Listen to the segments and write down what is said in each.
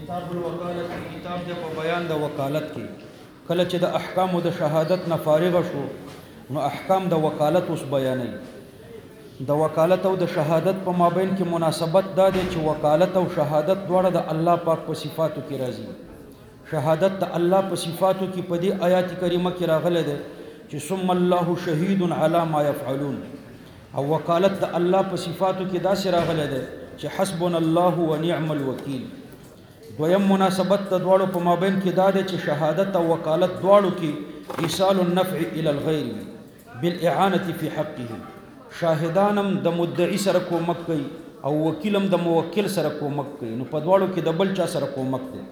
کتاب الوکالت کتاب د په بیان د وکالت کې کله چې د احکام د شهادت نه فارغ شو نو احکام د وکالت اوس بیانې د وکالت او د شهادت په مابین کې مناسبت دا دی چې وکالت او شهادت دواړه د الله پاک په صفاتو کې راځي شهادت د الله په صفاتو کې په دې آیات کریمه کې راغلی دی چې ثم الله شهید علی ما یفعلون او وکالت د الله په صفاتو کې داسې راغلی دی چې حسبنا الله ونعم الوکیل دویم مناسبت د دواړو په مابین کې دا دی چې شهادت او وکالت دواړو کې ایصال النفع الى الغیر بالاعانه فی حقه شاهدانم د مدعی سره کومک کوي او وکیلم د موکل سره کومک کوي نو په دواړو کې د بل چا سره کومک دی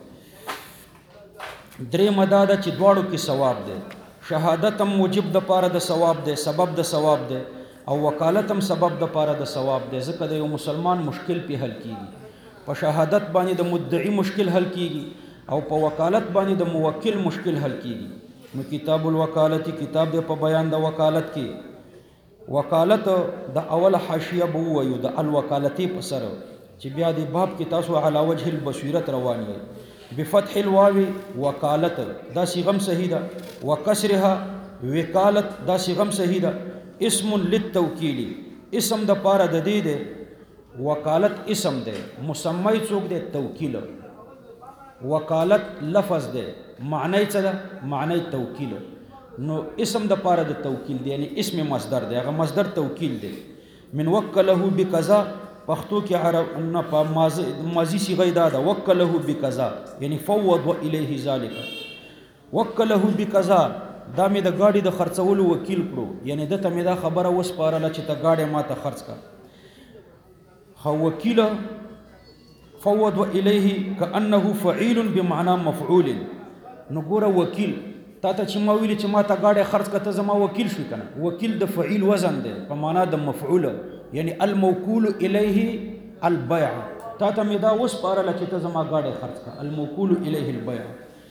درې مداده چې دواړو کې ثواب دی شهادت هم موجب د پاره د ثواب دی سبب د ثواب دی او وکالت هم سبب د پاره د ثواب دی ځکه د یو مسلمان مشکل په حل کیږي په شهادت باندې د مدعی مشکل حل کیږي او په وکالت باندې د موکل مشکل حل کیږي نو کتاب الوکالت کتاب د په بیان د وکالت کې وکالت د اول حاشیه بو ویو د الوکالتی په سره چې بیا د باب کې تاسو علی وجه البصیرت روان یې بفتح الواو وکالت دا صيغه صحیح ده وکسرها وکالت دا صيغه صحیح ده اسم للتوکیل اسم د پاره د دې ده وکالت اسم ده مسمی څوک ده توکیل وکالت لفظ ده معنی څه ده معنی توکیل نو اسم د پاره د توکیل دی یعنی اسم مصدر دی هغه مصدر توکیل دی من وکله بکذا پښتو کې عرب نه په ماضی صيغه ده وکله بکذا یعنی فوض الیه ذلک وکله بکذا دا مې د گاډي د خرڅولو وکیل کړو یعنی دته مې دا خبره وسپارله چې ته گاډي ماته خرڅ کا خو وکیل فوض الیه کانه فعیل بمعنى مفعول نو ګوره وکیل تا ته چې ما ویل چې ما ته گاډي خرڅ کته زما وکیل شو کنه وکیل د فعیل وزن دی په معنا د مفعول یعنی الموکول الیه البيع تا ته مې دا وسپارله چې ته زما گاډي خرڅ کا الموکول الیه البيع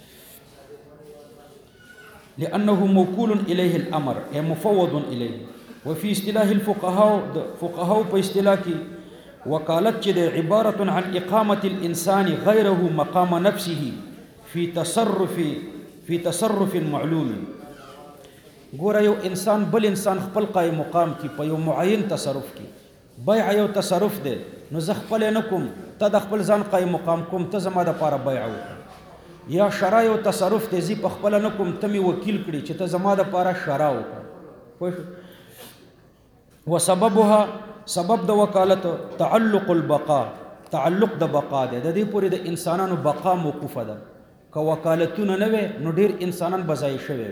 لأنه موكول إليه الأمر أي مفوض إليه وفي اصطلاح الفقهاء باصطلاح وكالت عبارة عن إقامة الإنسان غيره مقام نفسه في تصرف معلوم ګوره یو انسان بل انسان خپل قائم مقام کی په یو معین تصرف کی بیع یو تصرف دی نو زه خپل نه کوم ته د خپل ځان قائم مقام کوم ته زما د پاره بیع وکړه یا شرع یو تصرف ته زی په خپل نه کوم ته می وکیل کړي چې ته زما د پاره شرع وکړه وسببها سبب د وکالت تعلق البقاء تعلق د بقا ده د دې پورې د انسانانو بقا موقوفه ده که وکالتونه نه وي نو ډیر انسانان بزای شوي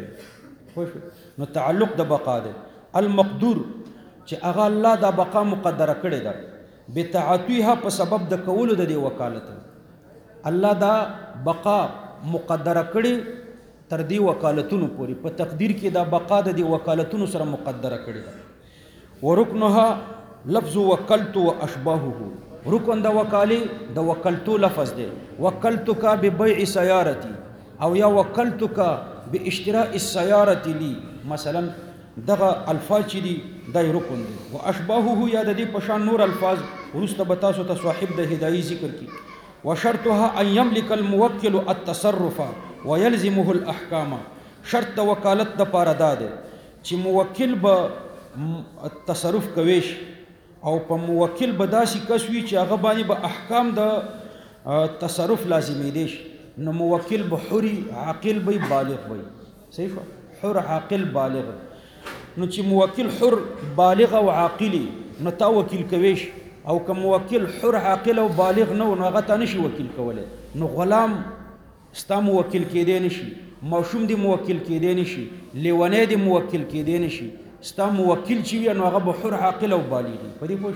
نو تعلق د بقا ده المقدور چې هغه الله د بقا مقدره کړی ده بتعاطیها په سبب د کولو د دې وکالت الله دا بقا مقدره کړي تر دې وکالتونو پورې په تقدیر کې دا بقا د دې وکالتونو سره مقدره کړي ده ورکنها لفظ وکلت واشباهه رکن د وکالی د وکلتو لفظ دی وکلتک ببيع سیارتی او یا وکلتک باشتراء السیاره لی مثلا دغه الفاظ چې دي دای رکن دي واشباهه یا د دې پشان نور الفاظ ورسته بتاسو ته صاحب د هدايه ذکر کی وشرطها ان يملك الموكل التصرف ويلزمه الاحكام شرط وکالت د پاره ده چې موکل به تصرف کويش او په موکل به داسې کس وي چې هغه باندې به احکام د تصرف لازمي دي نو موکل به حری عاقل به بالغ وي صحیح حر عاقل بالغ نو چې موکل حر بالغ او عاقلی نو تا وکیل کويش او که موکل حر عاقل او بالغ نو هغه ته نشي وکیل کوله نو غلام ستا موکل کېدی نشي ماشوم دی موکل کېدی نشي لیونی دی موکل کېدی نشي ستا موکل چې وي نو هغه به حر عاقل او بالغ وي په دې پوه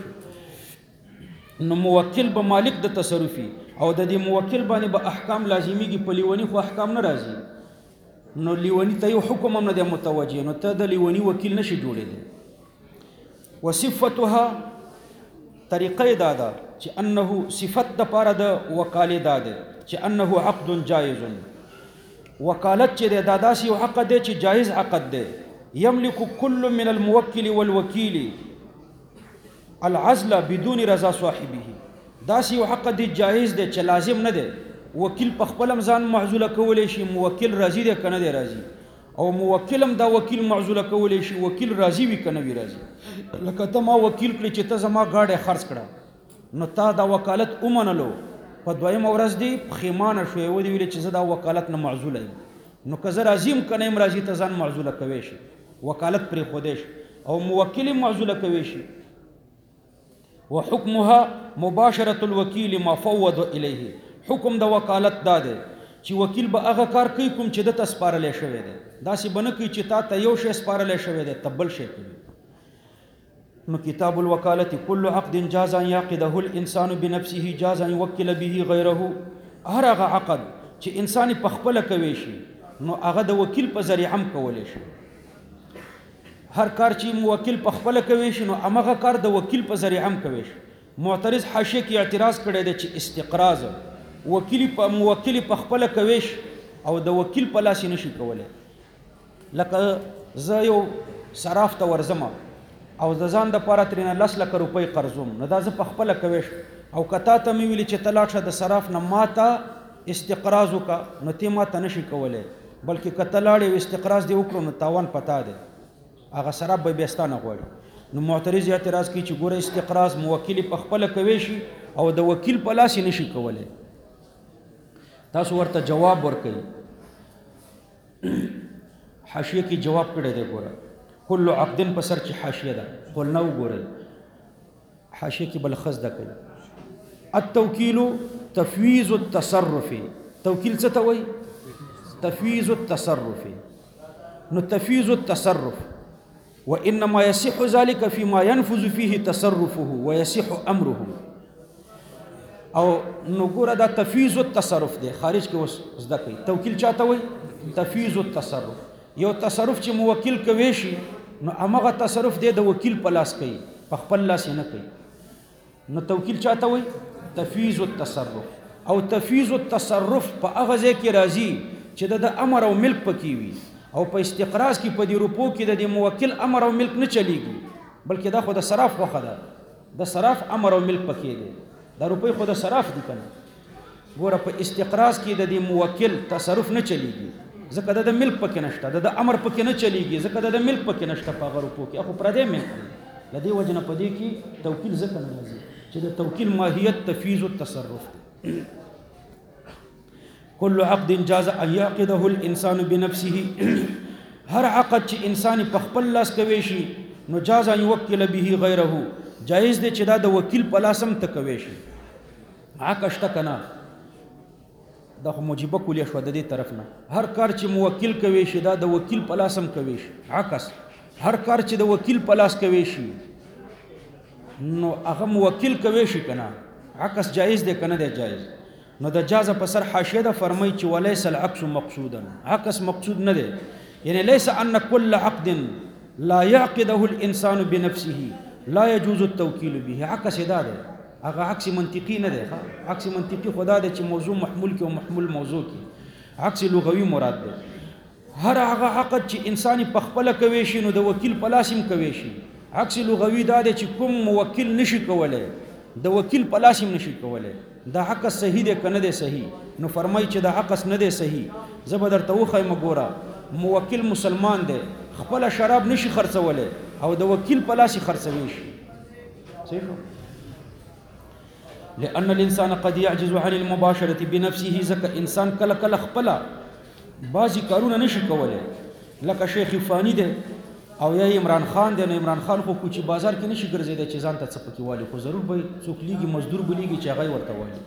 شو نو موکل به مالک د تصرفي او د دې موکل باندې به احکام لازمیږي په لیونی خو احکام نه راځي نو لیونی ته یو حکم هم نه دی متوجه نو ته د لیونی وکیل نشي جوړېدی وصفتها طریقه دا ده چې انه صفت د پاره د وکاله دا ده چې انه عقد جائز وکالت چې دا داسې یو حق دی چې جائز عقد دی يملك كل من الموكل والوكيل العزل بدون رضا صاحبه دا سی حق دی جائز دی چې لازم نه دی وکیل په خپل ځان معزوله کولی شي موکل راضي دی که نه دی راضي او موکل هم دا وکیل معزوله کولی شي وکیل راضي وي که نه وي راضي لکه ته ما وکیل کړې چې ته زما ګاډی خرڅ کړه نو تا دا وکالت ومنلو په دویمه ورځ دی پښیمانه شوې ودې ویلې چې زه دا وکالت نه معزوله یم نو که زه راضي یم که نه یم راضي ته ځان معزوله کوی شي وکالت پرېښودی شي او موکل یې معزوله کوی شي وحکمها مباشرة الوکیل ما فوض الیه حکم د وکالت دا دی چې وکیل به هغه کار کوي کوم چې دته سپارلی شوی دی داسې به نه کوي چې تا ته یو شی سپارلی شوی دی ته بل شی کوي نو کتاب الوکالت کل عقد جاز ان یعقده الانسان بنفسه جاز ان یوکل به غیره هر هغه عقد چې انسان په خپله کوي شي نو هغه د وکیل په ذریعه هم کولی شي هر کار چې موکل په خپله کوي شي نو همغه کار د وکیل په ذریعه هم کوي شي معترض حاشیه کې اعتراض کړی دی چې استقراض موکل په خپله کوي شي او د وکیل په لاس یې نشي کولی لکه زه یو صراف ته ورځم او د ځان دپاره ترېنه 10 لکه روپۍ قرضوم نو دا زه په خپله کوی شم او که تا ته مې ویلي چې ته لاړ شه د صراف نه ما ته استقراض وکړه نو ته ما ته نشي کولی بلکې که ته لاړې او استقراض دې وکړو نو تاوان پتا دی هغه صراف به بیا ستا نه غواړي نو معترض اعتراض کوي چې ګوره استقراض موکل په خپله کوی شي او د وکیل په لاس یې نشي کولی تاسو ورته جواب ورکوي حاشیه کې جواب کړی دی ګوره کل عقد په سر چې حاشیه ده قلنا وګورئ حاشیه کې بل ښه زده کوي التوکیل تفویض التصرف توکیل څه ته وایي تفویض التصرف نو تفویض التصرف وانما يصح ذلك فيما ينفذ فيه تصرفه ويصح امره او نو ګوره دا تفویض التصرف دی خارج کې اوس زده کوي توکیل چاته وایي تفویض التصرف یو تصرف چې موکل کوي شي نو همغه تصرف دی د وکیل په لاس کوي په خپل لاس یې نه کوي نو توکیل چاته وایي تفویض التصرف او تفویض التصرف په هغه ځای کې راځي چې د امر او ملک پکې وي او په استقراض کې په دې روپو کې د موکل امر او ملک نه چلیږي بلکې دا خو د صراف خوښه ده د صراف امر او ملک پکې دی دا روپۍ خو د صراف دي که نه ګوره په استقراض کې د موکل تصرف نه چلیږي ځکه د ملک پکې نشته د امر پکې نه چلیږي ځکه د ملک پکې نشته په هغه روپو کې خو پردی ملک دی له دې وجې نه په دې کې توکیل ځکه نه راځي چې د توکیل ماهیت تفویض التصرف دی كل عقد جاز ان يعقده الانسان بنفسه هر عقد چې انسان په خپل لاس کوي شي نو جاز ان يوکل به غیره جایز دی چې دا د وکیل په لاس هم ته کوي شي عکس شته که نه دا خو موجبه کلیه شوه د دې طرف نه هر کار چې موکل کوي شي دا د وکیل په لاس هم کوي شي عکس هر کار چې د وکیل په لاس کوي شي نو هغه موکل کوي شي که نه عکس جایز دی که نه دی جایز نو د جاز په سر حاشیه ده فرمایي چې وليس العکس مقصودا عکس مقصود نه دی یعنی ليس ان كل عقد لا يعقده الانسان بنفسه لا يجوز التوکیل به عکس دا دی هغه عکس منطقي نه دی عکس منطقي خدا دی چې موضوع محمول کې او محمول موضوع کې عکس لغوي مراد دی هر هغه عقد چې انسان په خپله کوي شي نو د وکیل په لاس هم کوي شي عکس لغوي دا دی چې کوم موکل نشي کولی د وکیل په لاس هم نشي کولی دا عکس صحیح دی که نه دی صحیح نو فرمایي چې دا عکس نه دی صحیح زه به درته وښیم ګوره موکل مسلمان دی خپله شراب نشي خرڅولی او د وکیل په لاس یې خرڅوي شي صحیح لأن الإنسان قد يعجز عن المباشرة بنفسه ځکه انسان کله کله خپله بعضې کارونه نشي کولی لکه شیخ فانی دی او یا عمران خان دی نو عمران خان خو کوچي بازار کې نشي ګرځېدی چې ځان ته څه پکې والي خو ضرور به څوک لیږي مزدور به لیږي چې هغه یې ورته والي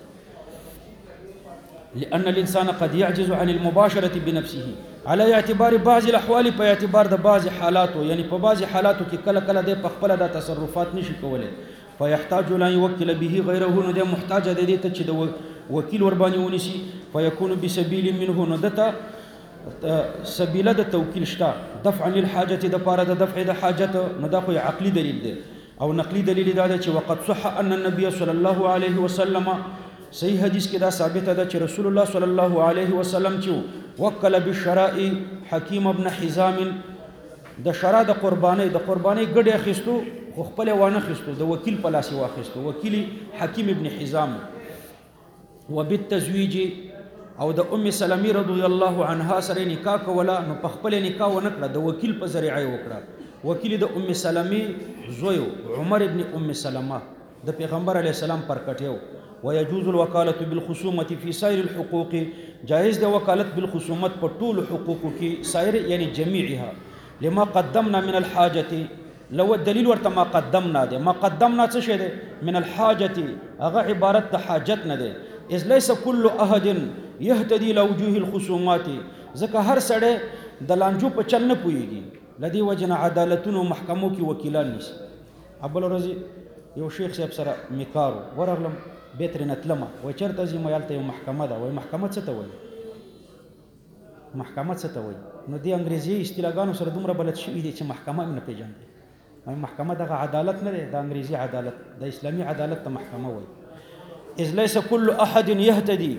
لأن الإنسان قد يعجز عن المباشرة بنفسه على اعتبار بعض الأحوال په اعتبار د بعض حالاتو یعنی په بعض حالاتو کې کله کله دی په خپله دا تصرفات نشي کولی فيحتاج لا يوكل به غيره نو دی محتاج دی دې ته چې د وکیل ورباندې ونیسي فيكون بسبيل منه نو دته سبیله د توکیل شته دفعا للحاجة د پاره د دفع د حاجت نو دا خو عقلي دلیل دی او نقلي دلیل دا دی چې وقد صح ان النبي صلى الله عليه وسلم صحیح حدیث کې دا ثابت ده چې رسول الله صلی الله علیه وسلم چې وکل بالشراء حکیم ابن حزام د شرا د قربانی ګډه اخیستو خو خپل وانه خستو د وکیل په لاس واخیستو وکیل حکیم ابن حزام وبالتزویج او د ام سلمې رضی الله عنها سره نکاح کوله نو په خپل نکاح ونه کړه د وکیل په ذریعه وکړه وکیل د ام سلمې زوی عمر ابن ام سلمہ د پیغمبر علی السلام پر کټیو ويجوز الوكاله بالخصومه في سائر الحقوق جائز د وکالت بالخصومت په ټول حقوقو کې سائر یعنی جميعها لما قدمنا من الحاجه لو الدليل ورته ما قدمنا ده ما قدمنا څه شه ده من الحاجه هغه عبارت د حاجت نه ده اذ ليس كل احد يهتدي لوجوه الخصومات ځکه هر سړی د لانجو په چل نه پوهیږي لدی وجنه عدالتونو محکمو کې وکیلان نشي ابل ورځ یو شیخ صاحب سره میکارو ورغلم بیتر نتلمه و چرته زی مالته یو محکمه ده وای محکمه څه ته وای محکمه څه ته وای نو دی انګریزي اصطلاحګانو سره دومره بلد شوی دي چې محکمه نه پیژني محکمه دغه عدالت نه ده د انګریزي عدالت د اسلامي عدالت ته محکمه وای اذ ليس كل احد يهتدي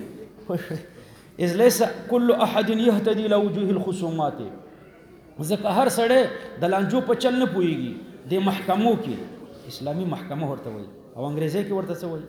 اذ ليس كل احد يهتدي لوجوه الخصومات ځکه هر سړی د لانجو په چل نه پوهیږي د محکمو کې اسلامي محکمه ورته وای او انګریزي کې ورته څه وای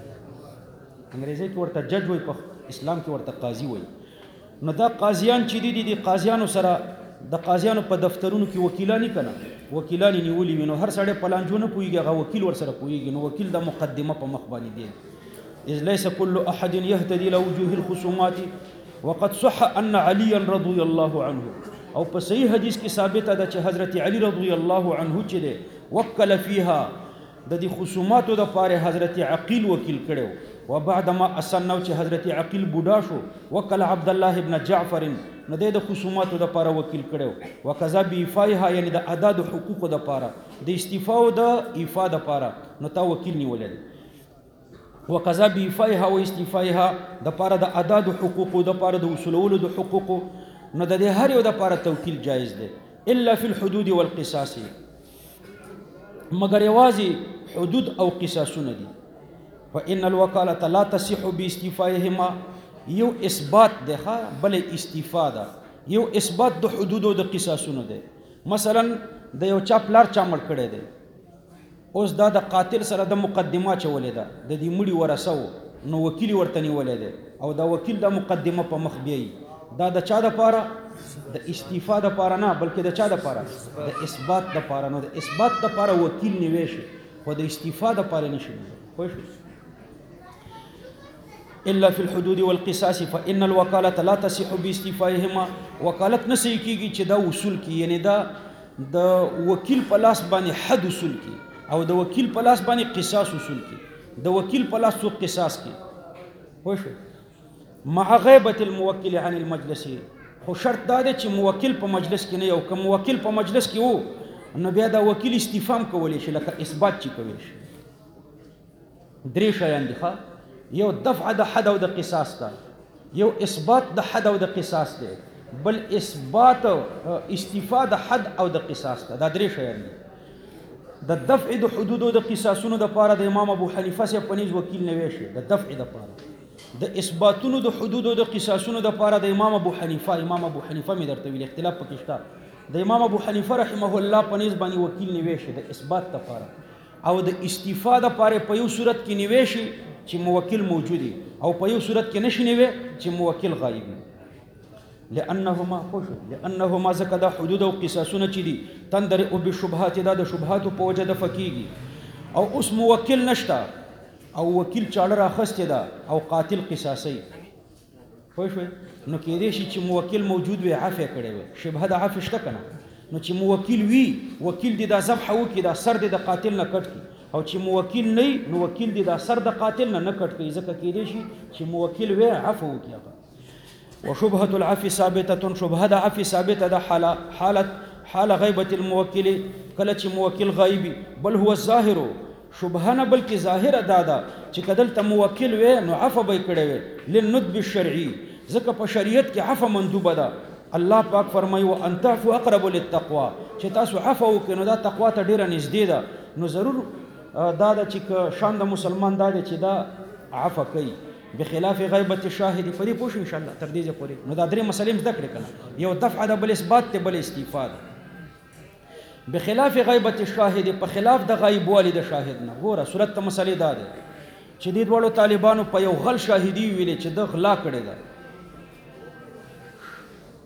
انګریزي کې ورته جج وای په اسلام کې ورته قاضي وای نو دا قاضیان چې دي د قاضیانو سره د قاضیانو په دفترونو کې وکیلانی کنه وکیلانی نیولې وینو هر سړی په لانجو نه پوهیږي هغه وکیل ور سره پوهیږي نو وکیل د مقدمه په مخ باندې دی اذ ليس كل احد يهتدي لوجوه الخصومات وقد صح ان علي رضي الله عنه او په صحیح حدیث کې ثابت ده چې حضرت علی رضی الله عنه چې ده وکل فيها د دې خصوماتو د پاره حضرت عقیل وکیل کړو و بعد ما اسنو چې حضرت عقیل بوډا شو وکل عبد الله ابن جعفر نو د خصوماتو د پاره وکیل کړو وکذا بإفائها یعنی د ادا د حقوق د پاره د استیفاء او د ایفاء د پاره نو تا وکیل نیولل وکذا بإفائها و استیفائها د پاره د ادا د حقوق د پاره د وصولولو د حقوق نو د هر یو د پاره توکیل جایز دی الا فی الحدود والقصاص مگر یوازې حدود او قصاصونه دي فان الوکاله لا تصح باستیفائهما یو اثبات ده بل استفاده یو اثبات د حدود او د قصاصونه ده مثلا د یو چا پلار چا مړ کړی دی اوس دا د قاتل سره د مقدمه چولې ده د دې مړي ورسو نو وکیل ورته نیولې ده او دا وکیل د مقدمه په مخ بیاي دا د چا د پاره د استیفا د پاره نه بلکې د چا د پاره د اثبات د پاره نو د اثبات د پاره وکیل نیوي شي خو د استیفا د پاره نشي خو الا في الحدود والقصاص فان الوكاله لا تصح باستيفائهما وکالت نسي کیږي چې دا وصول کی یعنی دا د وکیل په لاس باندې حد وصول کی او د وکیل په لاس باندې قصاص وصول کی د وکیل په لاس څو قصاص کی خوښ مع غیبه الموکل عن المجلس خو شرط دا دی چې موکل په مجلس کې نه یو کوم موکل په مجلس کې وو نو بیا دا وکیل استفهام کولی شي لکه اثبات چې کوي شي درې شیان دي ښه یو دفع د حد او د قصاص ته یو اثبات د حد او د قصاص دی بل اثبات استیفاء د حد او د قصاص ته دا درې شیان دي د دفع د حدود او د قصاصونو د پاره د امام ابو حنیفه سره پنځ وکیل نه ویشي د دفع د پاره د اثباتونو د حدود او د قصاصونو د پاره د امام ابو حنیفه می درته ویل اختلاف پکې شته د امام ابو حنیفه رحمه الله پنځ باندې وکیل نه ویشي د اثبات د پاره او د استیفاء د پاره په یو صورت کې نیوي چې موکل موجودي او په یو صورت کې نشي نیوي چې موکل غایب لانهما زکدا حدود او قصاصونه چې دي تندر او بشبهات د شبهات په وجه د فقېږي او اوس موکل نشتا او وکیل چاړه راخسته ده او قاتل قصاصي خو شو نو کې دې شي چې موکل موجود وي عفو کړي وي شبهه د عفو شته کنه نو چې موکل وي وکیل دې د ذبح او کې د سر دې د قاتل نه کټ او چې موکل نه نو وکیل دې د سر د قاتل نه کټ کوي ځکه کې دې شي چې موکل وي عفو وکړي وشبهه العفو ثابته شبهه د عفو ثابته ده حال غیبه الموکل کله چې موکل غایبی بل هو الظاهر شبهه نه بلکې ظاهر دادا چې کدل ته موکل وي نو عفو به کړي وي للندب الشرعي ځکه په شریعت کې عفو مندوبه ده الله پاک فرمایي وان تعفوا اقرب للتقوى چې تاسو عفو وکړئ نو دا تقوا ته ډیره نږدې ده نو ضرور دا د چې شان د مسلمان دا چې دا عفو کوي بخلاف غیبه الشاهد فری پوښ ان شاء الله تر دې پورې نو دا درې مسلې زده کړې کنه یو دفع د بل اثبات ته بل استفاده بخلاف غیبه الشاهد په خلاف د غیب والد شاهد نه ګوره صورت ته مسلې دا ده چې دې ډول طالبانو په یو غل شاهدی ویلې چې د غلا کړی ده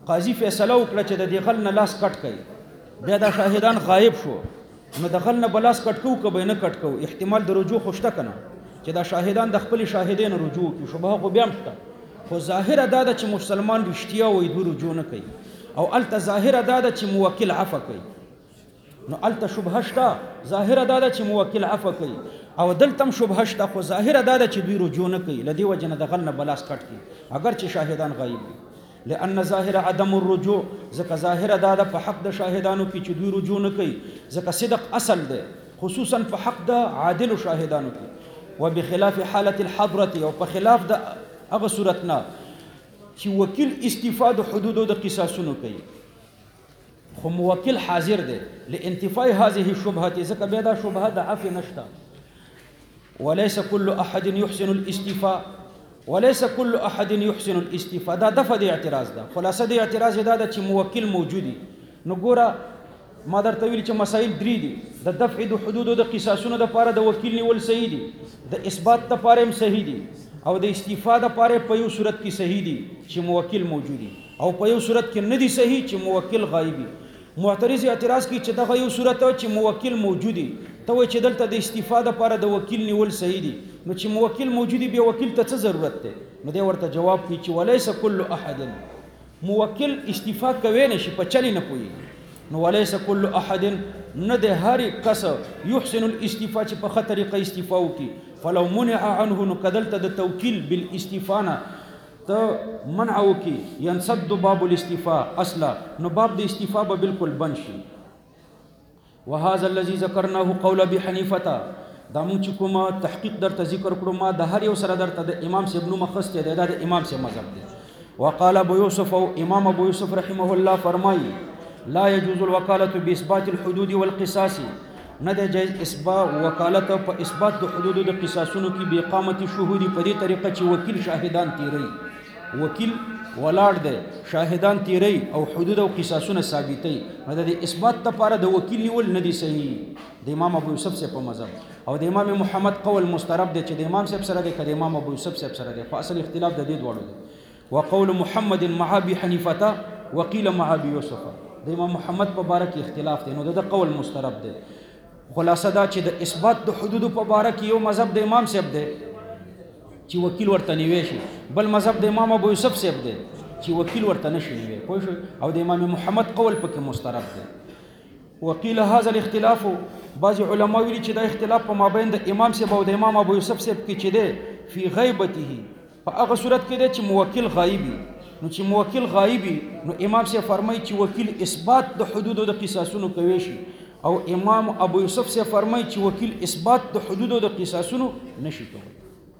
قاضي فیصله وکړه چې د دې غل نه لاس کټ کړي بیا دا شاهدان غایب شو نو د غل نه به لاس کټ کوو که به نه کټ کوو احتمال د رجوع خو شته که نه چې دا شاهدان د خپلې شاهدې نه رجوع وکړي شبهه خو بیا هم شته خو ظاهره دا ده چې مسلمان رښتیا وایي دوی رجوع نه کوي او هلته ظاهره دا ده چې موکل عفه کوي نو هلته شبهه شته ظاهره دا ده چې موکل عفه کوي او دلته هم شبهه شته خو ظاهره دا ده چې دوی رجوع نه کوي له دې وجې نه د غل نه به لاس کټ کړي اگر چې شاهدان غایب وي لأن ظاهر عدم الرجوع ځکه ظاهره دا ده په حق د شاهدانو کې چې دوی رجوع نه کوي ځکه صدق اصل دی خصوصا په حق د عادلو شاهدانو کې وبخلاف حالة الحضرة او په خلاف د هغه صورت نه چې وکیل استفاده حدودو د قصاصونو کوي خو موکل حاضر دی لانتفاء هذه الشبهه ځکه بیا دا شبهه د عفو نشته وليس كل احد يحسن الاستفاء وليس كل احد يحسن الاستفاء دا دفع د اعتراض ده خلاصه د اعتراض دا ده چې موکل موجودي نو ګوره ما درته ویل چې مسائل درې دي د دفع د حدودو د قصاصونو لپاره د وکیل نیول صحیح دي د اثبات لپاره هم صحیح دي او د استفاده لپاره په یو صورت کې صحیح دي چې موکل موجودي او په یو صورت کې نه دي صحیح چې موکل غایبي معترض اعتراض کوي چې دغه یو صورت چې موکل موجودي ته وایي چې دلته د استفاده لپاره د وکیل نیول صحیح دي نو چې موکل موجودي بیا وکیل ته څه ضرورت دی نو دی ورته جواب کوي چې وليس كل احد موکل استفا کوي نشي په چلی نه پوهېږي نو وليس كل احد نه د هر کس يحسن الاستفا چې په ښه طریقه استفا وکړي فلو منع عنه نو که دلته د توکیل بالاستفا نه ته منع وکړي ينسد باب الاستفا اصلا نو باب د استفا به بالکل بند شي وهذا الذي ذكرناه قول ابي حنيفه دا مونږ چې کومه تحقیق درته ذکر کړو ما د هر یو سره درته د امام صاحب نوم اخیستی دی دا د امام صاحب مذهب دی وقال ابو يوسف او امام ابو يوسف رحمه الله فرمایي لا يجوز الوكالة باثبات الحدود والقصاص نه د جایز اثبات وکالت په اثبات د حدود د قصاصونو کې به اقامت شهود په دې طریقه چې وکیل شاهدان تیری وکیل ولاړ دی شاهدان تیری او حدود او قصاصونه ثابتې نو د اثبات لپاره د وکیل نیول نه دي صحیح د امام ابو یوسف سے په مذهب او د امام محمد قول مسترب دی چې د امام صاحب سره دی که د امام ابو یوسف صاحب سره دی خو اصل اختلاف د دې دواړو دی وقول محمد مع ابي حنیفه وقيل مع ابي یوسف د امام محمد په باره کې اختلاف دی نو د قول مسترب دی خلاصه دا چې د اثبات د حدود په باره کې یو مذهب د امام صاحب دی چې وکیل ورته نیوي شي بل مذهب د امام ابو یوسف صاحب دی چې وکیل ورته نشي نیوي پوه شئ او د امام محمد قول پکې مسترب دی وقيل هذا الاختلاف بعض علماء ویلي چې دا اختلاف په مابین د امام صاحب او د امام ابو یوسف صاحب کې چې دی فی غیبته په هغه صورت کې دی چې موکل غایبي نو چې موکل غایبي نو امام صاحب فرمایي چې وکیل اثبات د حدود د قصاصونو کوي شي او امام ابو یوسف صاحب فرمایي چې وکیل اثبات د حدود د قصاصونو نشي کوي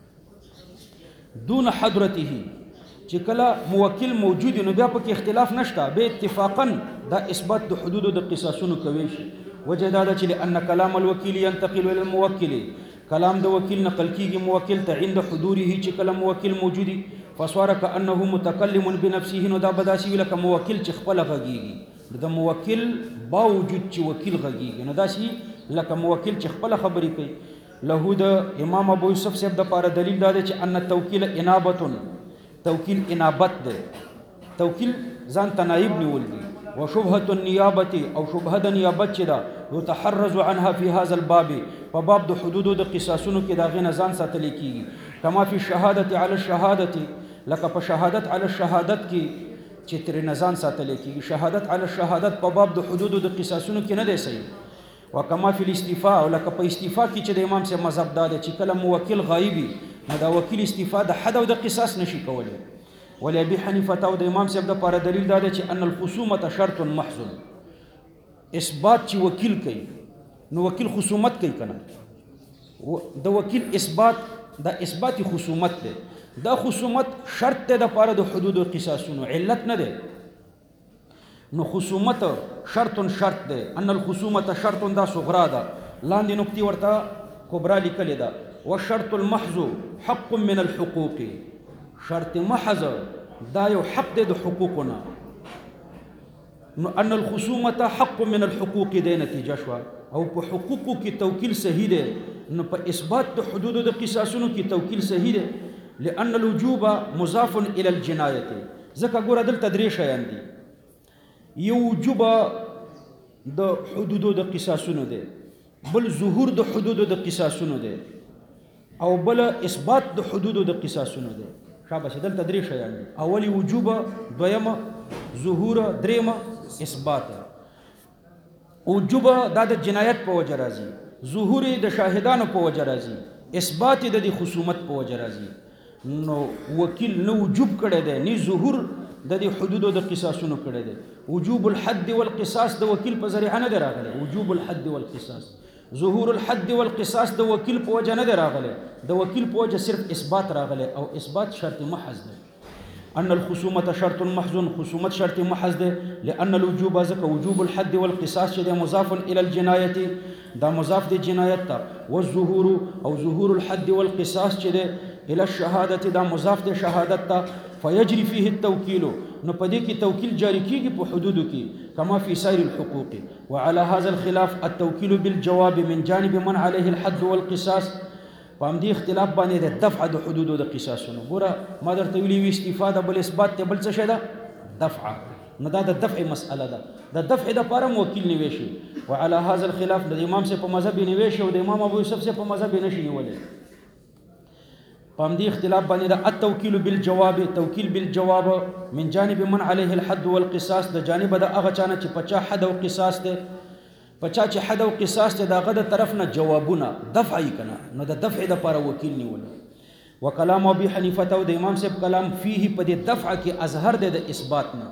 دون حضرته چې کله موکل موجود نو بیا پکې اختلاف نشته به اتفاقا دا اثبات د حدود د قصاصونو کوي شي وجه دا چې لأن كلام الوکیل ينتقل الى الموکل کلام د وکیل نقل کیږي موکل ته عند حضوره چې کله موکل موجودي فصار كأنه متكلم بنفسه نو دا بداسي لکه موکل چې خپل غږیږي د موکل باوجود چې وکیل غږیږي نو داسي لکه موکل چې خپل خبرې کوي له د امام ابو یوسف صاحب د لپاره دلیل دا دی چې ان التوکیل انابه توکیل انابت دی توکیل ځان ته نائب نیول دي وشبهه النیابه او شبهه د نیابت چې دا یتحرز عنها في هذا الباب په باب د حدود د قصاصونو کې دا غنه ځان ساتل کیږي کما فی الشهاده علی الشهاده لکه په شهادت علی الشهادت کې چې تر نزان ساتل کیږي شهادت علی الشهادت په باب د حدود د قصاصونو کې نه دی صحیح وکما فی الاستیفاء او لکه په استیفاء کې چې د امام صاحب مذهب دا دی چې کله موکل غایبی نو دا وکیل استیفاء د حد او د قصاص نشي کولی ولی ابي حنیفه او د امام صاحب د لپاره دلیل دا دی چې ان الخصومه شرط محض اثبات چې وکیل کوي نو وکیل خصومت کوي کنه د وکیل اثبات د اثبات خصومت دی دا خصومت شرط دی د لپاره د حدود او قصاصونو علت نه دی نو خصومت شرط دی ان الخصومه شرط دا صغرا ده لاندې نکتی ورته کبرا لیکل ده والشرط المحض حق من الحقوق شرط محض دا یو حق دی د حقوقنا نو ان الخصومه حق من الحقوق دی نتیجه شو او په حقوقو کې توکیل صحیح دی نو په اثبات د حدود د قصاصونو کې توکیل صحیح دی لان الوجوب مضاف الى الجنایه ځکه ګوره دلته درې شیان دي یو وجوب د حدودو د قصاصونو دی، بل ظهور د حدودو د قصاصونو دی، او بل اثبات د حدودو د قصاصونو دی. شاباش، دلته درې شیان دي. اولی وجوب، دویمه ظهور، دریمه اثبات. وجوب دا د جنایت په وجه راځي، ظهور د شاهدانو په وجه راځي، اثبات د خصومت په وجه راځي. نو وکیل نه وجوب کړی دی، نه ظهور د حدودو د قصاصونو کړی دی. وجوب الحد والقصاص د وکیل په ذریعه نه دی راغلی. وجوب الحد والقصاص، ظهور الحد والقصاص د وکیل په وجه نه دی راغلی، د وکیل په وجه صرف اثبات راغلی، او اثبات شرط محض دی. ان الخصومة شرط محض، خصومت شرط محض دی. لأن الوجوب ذکر وجوب الحد والقصاص چې دی مضاف الى الجنایة، دا مضاف دی جنایت ته. والظهور او ظهور الحد والقصاص چې دی الى الشهادة، دا مضاف دی شهادت ته. فيجري فيه التوكيل، نو پدې کې توکیل جاری کیږي په حدودو کې، کما فی سائر الحقوق. وعلى هذا الخلاف التوكيل بالجواب من جانب من عليه الحد والقصاص، په همدې اختلاف باندې د دفع د حدودو د قصاصونو. ګوره ما درته ویلي وي استفاده بل اثبات ته بل څه شی ده؟ دفع. نو دا د دفع مسأله ده، د دفع دپاره موکیل نیوی شي. وعلى هذا الخلاف د امام صاحب په مذهب یې نیوی شي، او د امام ابو یوسف صاحب په مذهب یې نشي نیولی. په همدې اختلاف باندې د التوکیل بالجواب، توکیل بالجواب من جانب من عليه الحد والقصاص، د جانب د هغه چا نه چې په چا حد او قصاص دی، په چا چې حد او قصاص دی د هغه د طرف نه جوابونه دفع یې که نه، نو د دفع دپاره وکیل نیولی. وکلام ابي حنیفه او د امام صاحب کلام فيه په دې دفع کې اظهر دی د اثبات نه.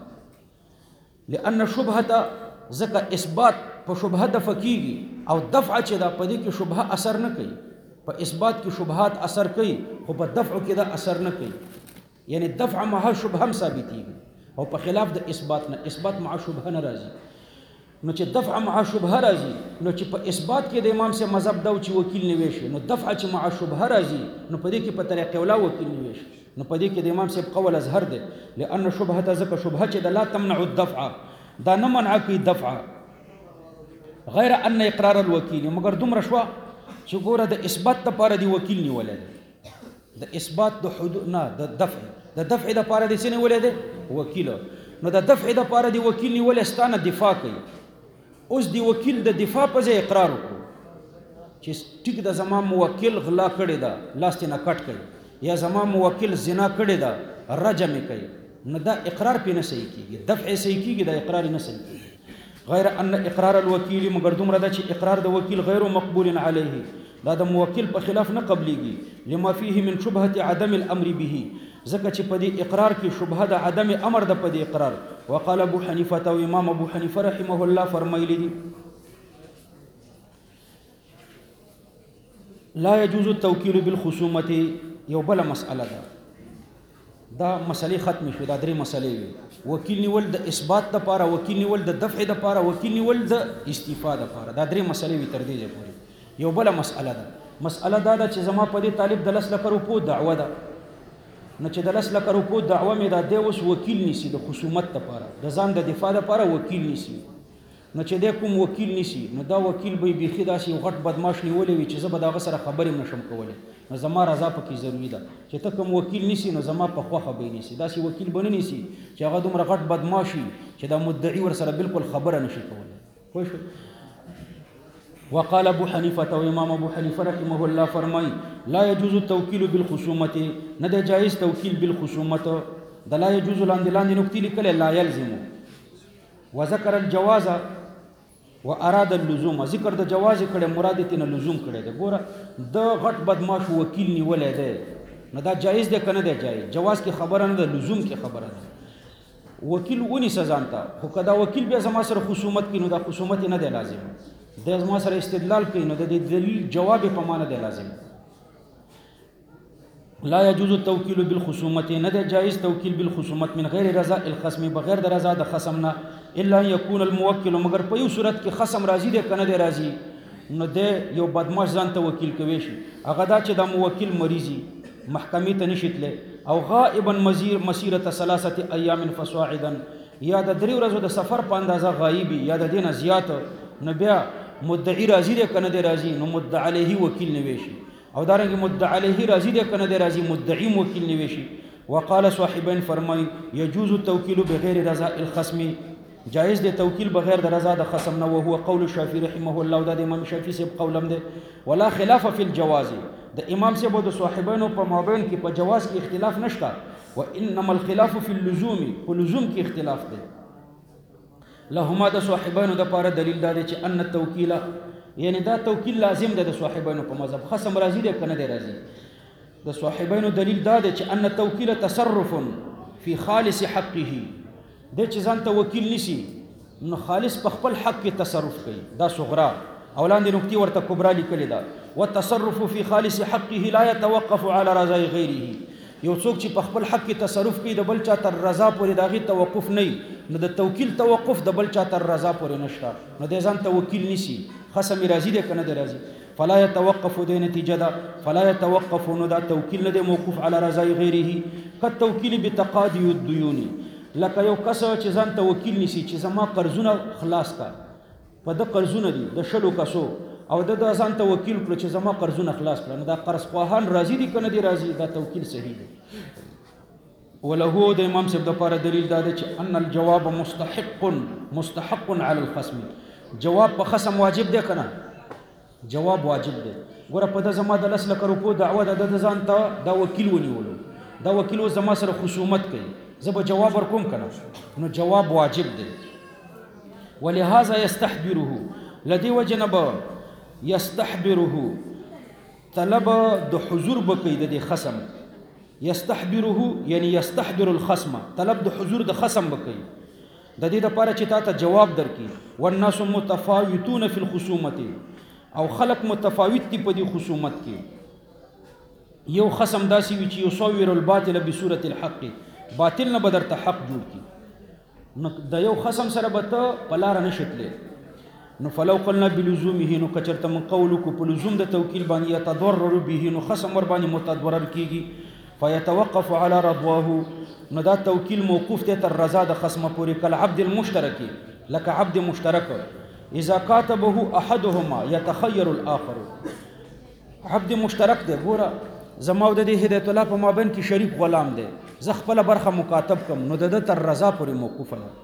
لأن شبهه، ځکه اثبات په شبهه دفع کیږي، او دفع چې دا په دې کې شبهه اثر نه کوي. په اثبات کې شبهات اثر کوي، خو په دفع کې دا اثر نه کوي. یعنی دفع مع شبهه هم ثابتېږي، او په خلاف د اثبات نه اثبات مع شبهه نه راځي. نو چې دفع مع شبهه راځي، نو چې په اثبات کې د امام سے مذهب دا چې وکیل نیوی شي، نو دفع چې مع شبهه راځي، نو په دې کې په طریق اولا وکیل نیوی شي. نو په دې کې د امام صاحب قول اظهر دی. لأن شبهه، ځکه شبهه چې لا تمنع الدفع، دا نه منع کوي دفع، غیر ان اقرار الوکیل، مگر دومره شوه چې ګوره د اثبات دپاره دی وکیل نیولی دی، د اثبات د حدود نه د دفع دپاره دی څه نیولی دی؟ وکیل. نو د دفع دپاره دی وکیل نیولی، ستا نه دفاع کوي. اوس دی وکیل د دفاع په ځای اقرار وکړو چې ټیک ده زما موکل غلا کړې ده، لاس یې نه کټ کوي، یا زما موکل زنا کړې ده رجم یې کوي، نو دا اقرار پې نه صحیح کېږي، دفع یې صحیح کېږي، دا اقرار یې نه صحیح کېږي. غیر ان اقرار الوکیل، مگر دومره ده چې اقرار د وکیل غیر مقبول علیه، دا د موکل په خلاف نه قبلیږي. لما فيه من شبهة عدم الامر به، ځکه چې په دې اقرار کې شبهه د عدم امر ده په دې اقرار. وقال ابو حنیفه، او امام ابو حنیفه رحمه الله فرمایلی دي لا يجوز التوکیل بالخصومة. یو بله مسأله ده، دا مسئلې ختمې شوې، دا درې مسئلې وي: وکیل نیول د اثبات دپاره، وکیل نیول د دفع دپاره، وکیل نیول د استعفا دپاره. دا درې مسئلې وي تر دې ځای پورې. یو بله مسئله ده، مسئله دا ده چې زما په دې طالب د 10 لکه روپو دعوه ده، نو چې د 10 لکه روپو دعوه مې دا دی اوس وکیل نیسي د خصومت دپاره، د ځان د دفاع دپاره وکیل نیسي. نو چې دی کوم وکیل نیسي، نو دا وکیل به یې بیخي داسې یو غټ بدماش نیولی وي چې زه به د هغه سره خبرې هم نشم کولی. نو زما رضا پکې ضروري ده چې ته کوم وکیل نیسي، نو زما په خوښه به یې نیسي. داسې وکیل به نه نیسي چې هغه دومره غټ بدماش وي چې دا مدعي ورسره بالکل خبره نشي کولی. پوه شو؟ وقال ابو حنیفه، او امام ابو حنیفه رحمه الله فرمای لا يجوز التوکیل بالخصومت، نه ده جایز توکیل بالخصومت. د لا يجوز لاندې نکتې لیکلې لا يلزم، وذكر الجواز واراد اللزوم، ذکر د جواز کړه مراد یې نه لزوم کړه ده. ګوره د غټ بدماش وکیل نیولای دی، نو دا جایز ده کنه ده جایز؟ جواز کې خبره نه ده، لزوم کې خبره ده. وکیل ونی سزان ته، خو کدا وکیل بیا زما سره خصومت کینو دا خصومت نه ده لازم، د زما سره استدلال کوي، نو د دلیل جواب په معنا ده لازم. لا يجوز التوکیل بالخصومت، نه ده جایز توکیل بالخصومت من غیر رضا الخصم، بغیر د رضا د خصم نه، الا ان يكون الموکل، مگر په یو صورت کې خصم راضي دی کنه دی راضي، نو د یو بدمعاش ځان ته وکیل کوي شي. هغه دا چې د موکل مریضي محکمې ته نشي تللی، او غائبا مسیرة 3 ایام فصاعدا، یا د 3 ورځو د سفر په اندازه غایبی یا د دینه زیات، نو بیا مدعی راضي دی کنه دی راضي، نو مدعی علیه وکیل نیوي شي. او دارنګه مدعی علیه راضي دی کنه دی راضي، مدعی وکیل نیوي شي. وقال صاحبین فرمای يجوز التوکیل بغیر رضا الخصم، جائز دی توکیل بغیر د رضا د خصم نه، وهو قول الشافعي رحمه الله، دا د امام شافعي صاحب قولم دی. ولا خلاف فی الجواز، د امام صاحب او د صاحبانو په مابین کې په جواز کې اختلاف نشته. وانما الخلاف فی اللزوم، په لزوم کې اختلاف دی. لهما د صاحبانو د پاره دلیل دا دی چې ان التوکیل، یعنی دا توکیل لازم دی د صاحبانو په مذهب. خصم راضی دی کنه دی راضی، د صاحبانو دلیل دا دی چې ان التوکیل تصرف فی خالص حقه، د چې ځان ته وکیل نشي نو خالص په خپل حق کې تصرف کوي. دا صغرا او لاندې نقطې ورته کبرا لیکلې ده. والتصرف فی خالص حقه لا يتوقف على رضا غیره، یو څوک چې په خپل حق کې تصرف کوي د بل چا تر رضا پورې د هغې توقف نه وي، نو د توکیل توقف د بل چا تر رضا پورې نشته، نو دی ځان ته وکیل نیسي. خصم یې راضي دی که نه دی راضي؟ فلا يتوقف، دی نتیجه ده فلا يتوقف، نو دا توکیل نه دی موقوف على رضا غیره. کالتوکیل بتقاضي الدیون، لکه یو کس چې ځان ته وکیل نیسي چې زما قرضونه خلاص کا، په د قرضونه دي د 100 کسو، او د ځان ته وکیل کړو چې زما قرضونه خلاص کړه، نو دا قرض خواهان راضي دي که نه دي راضي؟ دا توکیل صحیح دی. وله د امام صاحب دپاره دلیل دا دی چې ان الجواب مستحق علی الخصم، جواب په خصم واجب دی که نه؟ جواب واجب دی. ګوره په د زما د 10 لکه روپو دعوه ده، د ځان ته دا وکیل ونیولو، دا وکیل زما سره خصومت کوي، زه به جواب ورکوم که نه؟ نو جواب واجب دی. ولهذا يستحضره، لدې وجې نه به يستحضره طلب د حضور بکوي د دې خصم. يستحضره یعنی يستحضر الخصم، طلب د حضور د خصم بکوي د دې دپاره چې تا ته جواب درکړي. والناس متفاوتون فی الخصومت، او خلق متفاوت دي په دې خصومت کې. یو خصم داسې وي چې یصور الباطل بصورت الحق، باطل نه به درته حق جوړ کړي، نو د یو خصم سره به ته په لاره نشې تللی. نو فلو قلنا بلزومه، نو که چېرته من قول وکړو په لزوم د توکیل باندې، یتضرر به، نو خصم ور باندې متضرر کېږي. فیتوقف علی رضواه، نو دا توکیل موقوف دی تر رضا د خصمه پورې. کالعبد المشترک، لکه عبد مشترک، اذا کاتبه احدهما یتخیر الاخر. عبد مشترک دی، ګوره زما او د دې هدایت الله په مابین کې شریک غلام دی، زه خپله برخه مکاتب کم، نو د ده تر رضا پورې موقوفه ده.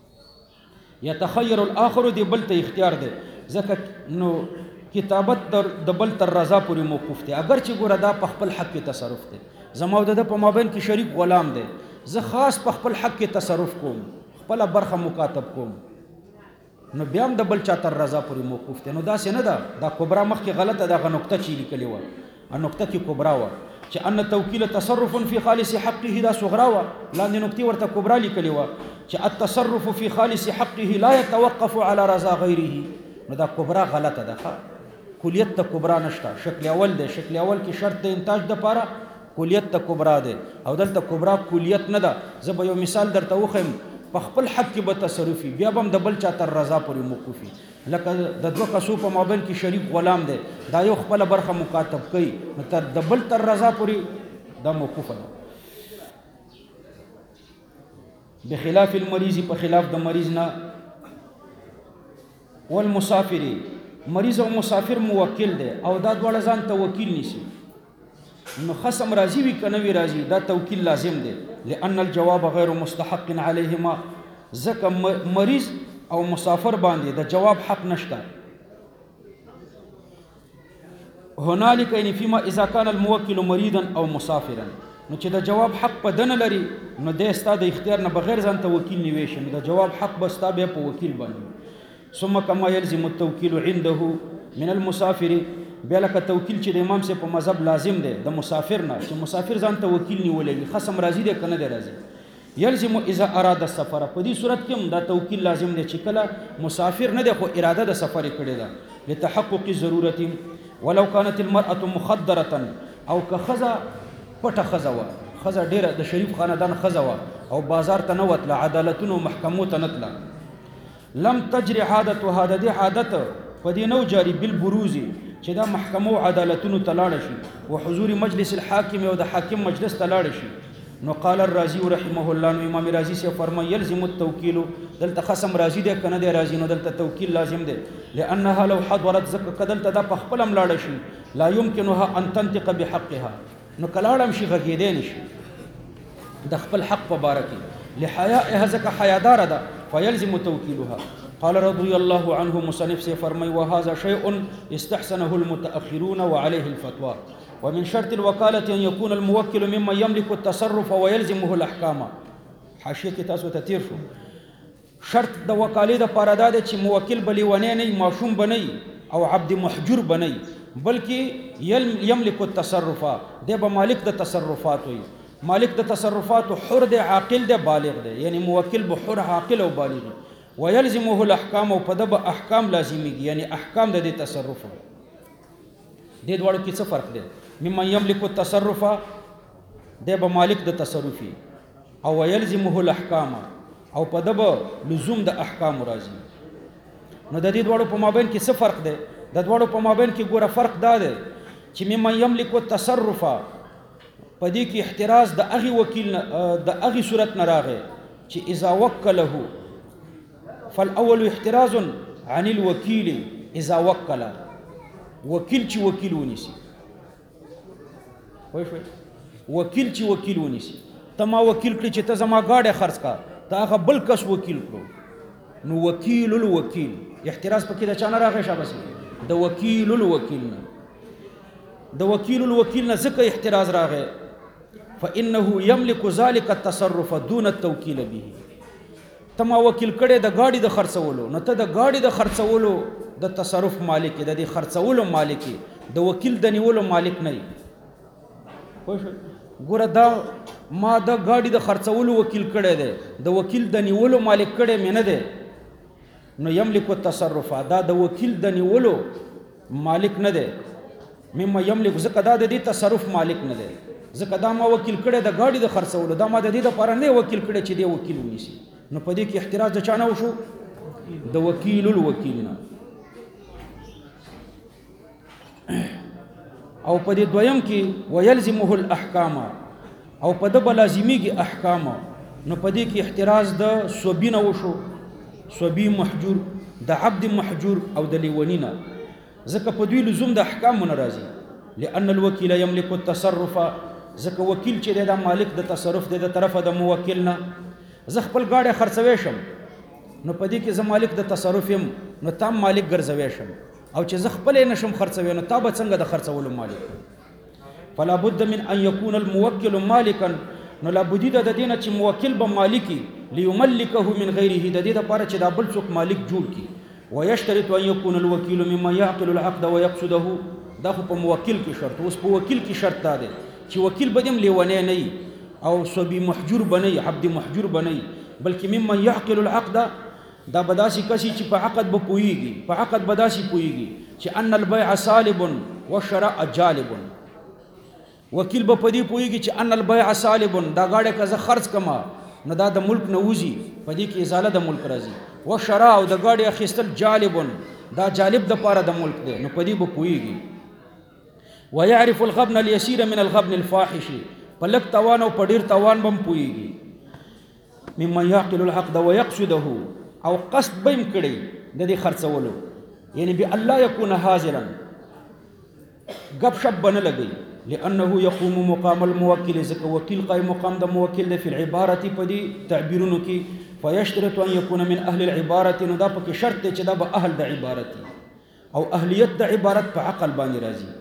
یتخیر الاخر دی بل ته اختیار دی، ځکه نو کتابت د بل تر رضا پورې موقوف دی. اگر چې ګوره دا په خپل حق کې تصرف دی، زما او د ده په مابین کې شریک غلام دی، زه خاص په خپل حق کې تصرف کوم، خپله برخه مکاتب کوم، نو بیا هم د بل چا تر رضا پورې موقوف دی. نو داسې نه ده، دا کبرا مخکې غلطه ده، هغه نقطه چې لیکلې وه نقطه کې کبرا وه چې ان توکیل تصرف فی خالص حقه، دا صغرا وه، لاندې نقطې ورته کبرا لیکلې وه چې التصرف فی خالص حقه لا يتوقف على رضا غیره. نو دا کبرا غلطه ده، کلیت ته کبرا نشته، شکل اول دی، شکل اول کې شرط د انتاج دپاره کلیت ته کبرا دی، او دلته کبرا کلیت نه ده. زه به یو مثال درته وښیم، په خپل حق کې به تصرفي، بیا به هم د بل چا تر رضا پورې موقوفي. لکه د 2 کسو په مابین کې شریک غلام دی، دا یو خپله برخه مکاتب کوي، نو د بل تر رضا پورې دا موقوفه ده. بخلاف المریض، په خلاف د مریض نه. والمسافر، مریض او مسافر موکل دی، او دا دواړه ځان ته وکیل نیسي، نو خصم راضي وي که نه وي راضي، دا توکیل لازم دی. لأن الجواب غیر مستحق علیهما، ځکه مریض او مسافر باندې د جواب حق نشته. هنالک یعنی فيما اذا كان الموکل مریضا او مسافرا، نو چې د جواب حق په دنه لري، نو د ستا د اختیار نه بغیر ځان ته وکیل نیوي شي، نو د جواب حق به ستا بیا په وکیل باندې. ثم كما يلزم التوکیل عنده من المسافر، بیا لکه توکیل چې د امام صاحب په مذهب لازم دی د مسافر نه، چې مسافر ځان ته وکیل نیولی وي، خصم راضي دی که نه دی راضي. یلزم اذا اراد السفر، په دې صورت کې هم دا توکیل لازم دی چې کله مسافر نه دی خو اراده د سفر یې کړې ده، لتحقق ضرورت. ولو كانت المرأة مخدرة، او که ښځه پټه ښځه وه، ښځه ډېره د شریف خاندان ښځه وه او بازار ته نه وتله، عدالتونو محکمو ته نه تله، لم تجري عادتها، د دې عادت په دې نو جاري بالبروز، چې دا محکمو عدالتونو ته لاړه شي، وحضور مجلس الحاکم، او د حاکم مجلس ته لاړه شي. نو قال الرازي رحمه الله، نو امام رازي سے فرمای يلزم التوکیل، دلته خصم راضي دی کنه دی راضي، نو دلته توکیل لازم دی. لانها لو حضرت زکه کدلته دا په خپل هم لاړه شي، لا يمكنها ان تنطق بحقها، نو کلاړم شي غږیدې نشي د خپل حق په باره کې، لحیائها زکه حیادار ده، فيلزم توكيلها. قال رضي الله عنه مصنف سے فرمائی وهذا شيء استحسنه المتأخرون وعليه الفتوى ومن شرط الوكالة أن يكون الموكل ممن يملك التصرف ويلزمه الأحكام. حاشیه کې تاسو ته تیر شو شرط د وکالې د پاره دا دی چې موکل به لیونی نه ماشوم به نه او عبد محجور به نه بلکې یملک التصرف دی به مالک د تصرفات وي. مالک د تصرفات حر دی عاقل دی بالغ دی یعنی موکل به حر عاقل او بالغ ويلزمه الاحکام او په د به احکام لازمیږي یعنی احکام د دې تصرف دې دواړو کې څه فرق دی. ممن یملک التصرف دی به مالک د تصرفي او ويلزمه الاحکام او په د به لزوم د احکام راځي. نو د دې دواړو په مابین کې څه فرق دی؟ د دواړو په مابین کې ګوره فرق دا دی چې ممن یملک التصرف په دې کې احتراز د هغې وکیل د هغې صورت نه راغی چې اذا وکله فالاول احتراز عن الوکیل اذا وکل وکیل چې وکیل ونیسي وکیل چې وکیل ونیسي ته ما وکیل کړي چې ته زما گاډی خرڅ کا ته هغه بل کس وکیل کړو نو وکیل الوکیل احتراز پکې د چا نه راغی شاباس د وکیل الوکیل نه د وکیل الوکیل نه ځکه احتراز راغی فانه يملك ذلك التصرف دون التوکیل به. ته ما وکیل کړی د گاډي د خرڅولو نو ته د گاډي د خرڅولو د تصرف مالک د دې خرڅولو مالک د وکیل د نیولو مالک نه. ګوره دا ما د گاډي د خرڅولو وکیل کړی دی د وکیل د نیولو مالک کړی مې نه دی نو یملک التصرف دا د وکیل د نیولو مالک نه دی. مما یملک ځکه دا د دې تصرف مالک نه دی ځکه دا ما وکیل کړی د گاډي د خرڅولو دا ما د دې دپاره نه وکیل کړی چې دی وکیل ونیسي. نو په دې کې احتراز د چا نه وشو؟ د وکیل الوکیل نه. او په دې دویم کې ويلزمه الاحکام او په د به لازمیږي احکام نو په دې کې احتراز د صبي نه وشو صبي محجور د عبد محجور او د لیوني نه ځکه په دوی لزوم د احکامو نه راځي لأن الوکیل یملک التصرف ځکه وکیل چې دی دا مالک د تصرف دی د طرفه د موکل نه. زه خپل گاډی خرڅوی شم نو په دې کې زه مالک د تصرف یم نو تا مالک ګرځوی شم او چې زه خپل نشم خرڅوی نو تا به څنګه د خرڅولو مالک. فلا بد من ان يكون الموکل مالکا نو لابد د دې نه چې موکل به مالکی ليملكه من غیره د دې لپاره چې دا بل څوک مالک جوړ کی. ويشترط ان يكون الوكيل مما يعقل العقد ويقصده دا خو په موکل کې شرط. اوس په وکیل کې شرط دا دی چې وکیل به دې لیونی نه او صبي محجور بنئ عبد محجور بنئ بلکې ممن يعقل العقد دا بداسي کسي چې په عقد به پوهیږي په عقد بداسي پوهیږي چې ان البيع سالب والشراء جالب. وکیل به پدې پوهیږي چې ان البيع سالب دا گاډه که زه خرڅ کما نو دا د ملک نه وځي په دې کې ازاله د ملک راځي. والشراء او د گاډي اخیستل جالب دا جالب د پاره د ملک دی نو پدې به پوهیږي. ويعرف الغبن اليسير من الغبن الفاحش په لږ توان او په ډېر توان به هم پوهیږي. ممن يعقل العقد ويقصده او قصد به هم کړی د دې خرڅولو یعنی به الله یکون حاضرا گپ شپ به نه لګوي لأنه يقوم مقام الموکل ځکه وکیل قائم مقام د موکل دی فی العبارة په دې تعبیرونو کې فیشترط ان یکون من اهل العبارة نو دا پکې شرط دی چې دا به اهل د عبارت او اهلیت د عبارت په عقل باندې راځي.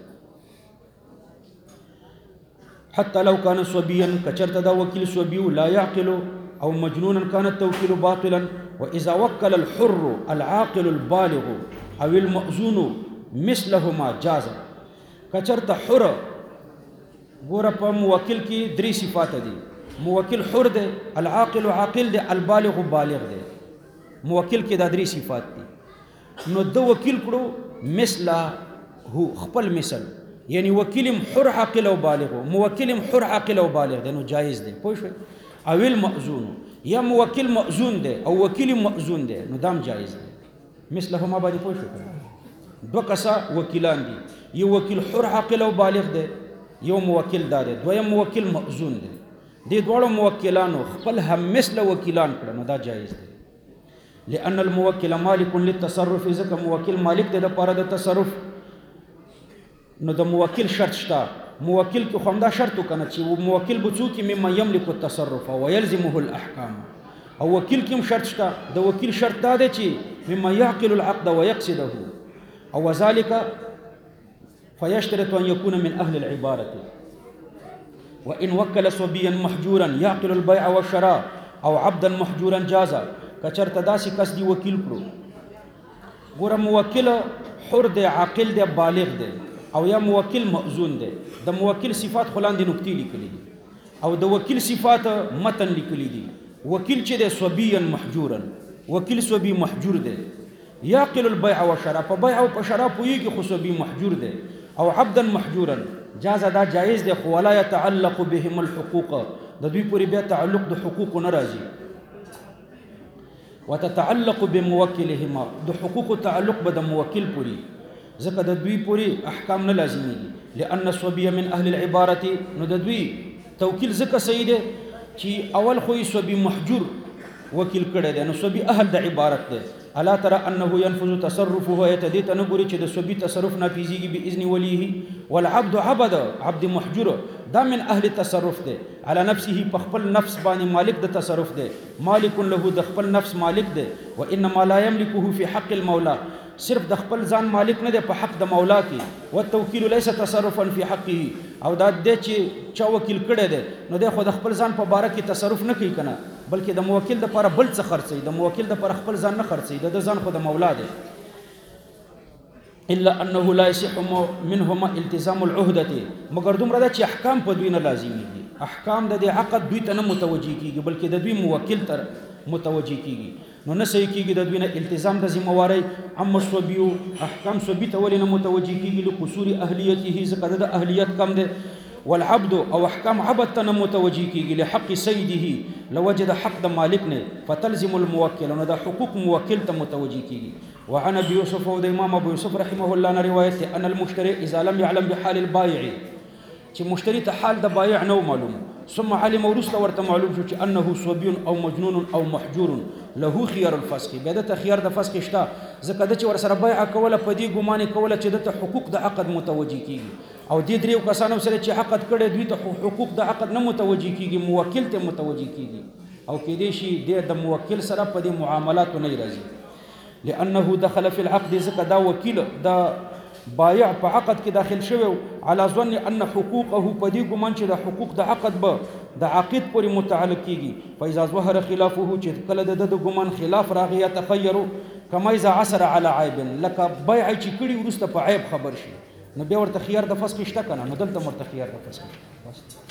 حتى لو كان صبيا كچرت دا وکیل صبي لا يعقل او مجنونا كان التوكيل باطلا. واذا وكل الحر العاقل البالغ او المأذون مثلهما جاز. کچرت حر ګوره په موکل کې درې صفات دي. موکل حر دی العاقل عاقل دی البالغ بالغ دی. موکل کې دا درې صفات دي نو د وکیل کړو مثله هو خپل مثل یعنی وکیلم حر عاقل او بالغ موکلم حر عاقل او بالغ دی نو جایز دی. پوه شئ. او المأذون یا موکل مأذون دی او وکیل مأذون دی نو دام جایز دی. مثلهما باندې پوه شئ. دو کسا وکیلان دي یو وکیل حر عاقل او بالغ دی یو موکل دا دی دویم موکل مأذون دی. دې دواړو موکلانو خپل هم مثل وکیلان کړه نو دا جایز دی. لأن الموکل مالک للتصرف ځکه موکل مالک دی د پاره د تصرف نو د موکل شرط شته. موکل کې خو همدا شرط وکنه چې موکل به څوک مما یملک التصرف ويلزمه الاحکام او وکیل کې هم شرط شته. د وکیل شرط دا دی چې مما يعقل العقد ويقصده، او وذلك فيشترط ان يكون من اهل العباره، وان وكل صبيا محجورا يعقل البيع والشراء او عبدا محجورا جازا. کچرته داسې کس دی وکیل کړو، ګوره موکل حر دی، عاقل دی، بالغ دی، او یا موکل مأذون دی. د موکل صفات خو لاندې نکتې لیکلي دي، او د وکیل صفات متن لیکلي دي. وکیل چې دی صبيا محجورا، وکیل صبي محجور دی. يعقل البيع والشراء، په بیع او په شراء پوهېږي خو صبي محجور دی. او عبدا محجورا جاز، دا جایز دی، خو ولا يتعلق بهم الحقوق، د دوی پورې بیا تعلق د حقوقو نه راځي. وتتعلق بموکلهما، د حقوقو تعلق به د موکل پورې، ځکه د دوی پورې احکام نه لازمېږي. لأن الصبي من اهل العبارة، نو د دوی توکیل ځکه صحیح دی چې اول خو یې صبي محجور وکیل کړی دی، نو صبي اهل د عبارت دی. الا ترى انه ينفذ تصرفه، يتدي تنبري چې د صبي تصرف نافذيږي باذن وليه. والعبد عبد، عبد محجور دا من اهل التصرف دی. على نفسه، په خپل نفس باندې مالک د تصرف دی. مالک له، د خپل نفس مالک دی. وانما لا يملكه في حق المولى، صرف د خپل ځان مالک نه دی په حق د مولا کې. والتوکیل ليس تصرفا في حقه، او دا د چې چا وکیل کړی دی نو دی خو د خپل ځان په باره کې تصرف نه کوي کنه، بلکې د موکل د لپاره بل څه خرڅوي، د موکل د لپاره خپل ځان نه خرڅوي، د ځان خو د مولا دی. الا انه لا يصح منهما التزام العهده، مگر دومره ده چې احکام په دوی نه لازميږي. احکام د دې عقد دوی ته نه متوجي کیږي، بلکې د دوی موکل ته متوجي کیږي. نو نه صحیح کیږي د دوی نه التزام د ذمہواری. اما الصبي، احکام صبي ته ولې نه متوجي کیږي؟ لقصور اهلیته، ځکه د اهلیت کم دی. والعبد، او احکام عبد ته نه متوجي کیږي لحق سیده، لوجد حق د مالک نه. فتلزم الموکل، نو د حقوق موکل ته متوجي کیږي. وعن ابي يوسف، او د امام ابو يوسف رحمه الله نه روایت ان المشتري اذا لم يعلم بحال البائع، چې مشتری ته حال د بایع نو معلوم، ثم علم ورسته ورته معلوم شو چې انه صبي او مجنون او محجور، له خيار الفسخ، بیا د خيار د فسخ شته، ځکه د چې ور سره بایع کوله په دې ګمان کوله چې د حقوق د عقد متوجي کیږي. او دې دریو کسانو سره چې عقد کړي دوی ته حقوق د عقد نه متوجي کیږي، موکل ته متوجي کیږي. او کې دې شي د موکل سره په دې معاملات نه راځي. لانه دخل في العقد، ځکه دا وکیل دا بایع په عقد کې داخل شوی على ظن ان حقوقه، په دې ګمان چې د حقوق د عقد به د عقد پورې متعلق کیږي. فاذا ظهر خلافه، چې کله د ګمان خلاف راغی، تخيروا كما اذا عثر على عيب، لکه بایع چې کړي ورسته په عیب خبر شي، نو بیا ورته خيار د فسخ شته کنه، نو دلته ورته خيار د فسخ شته.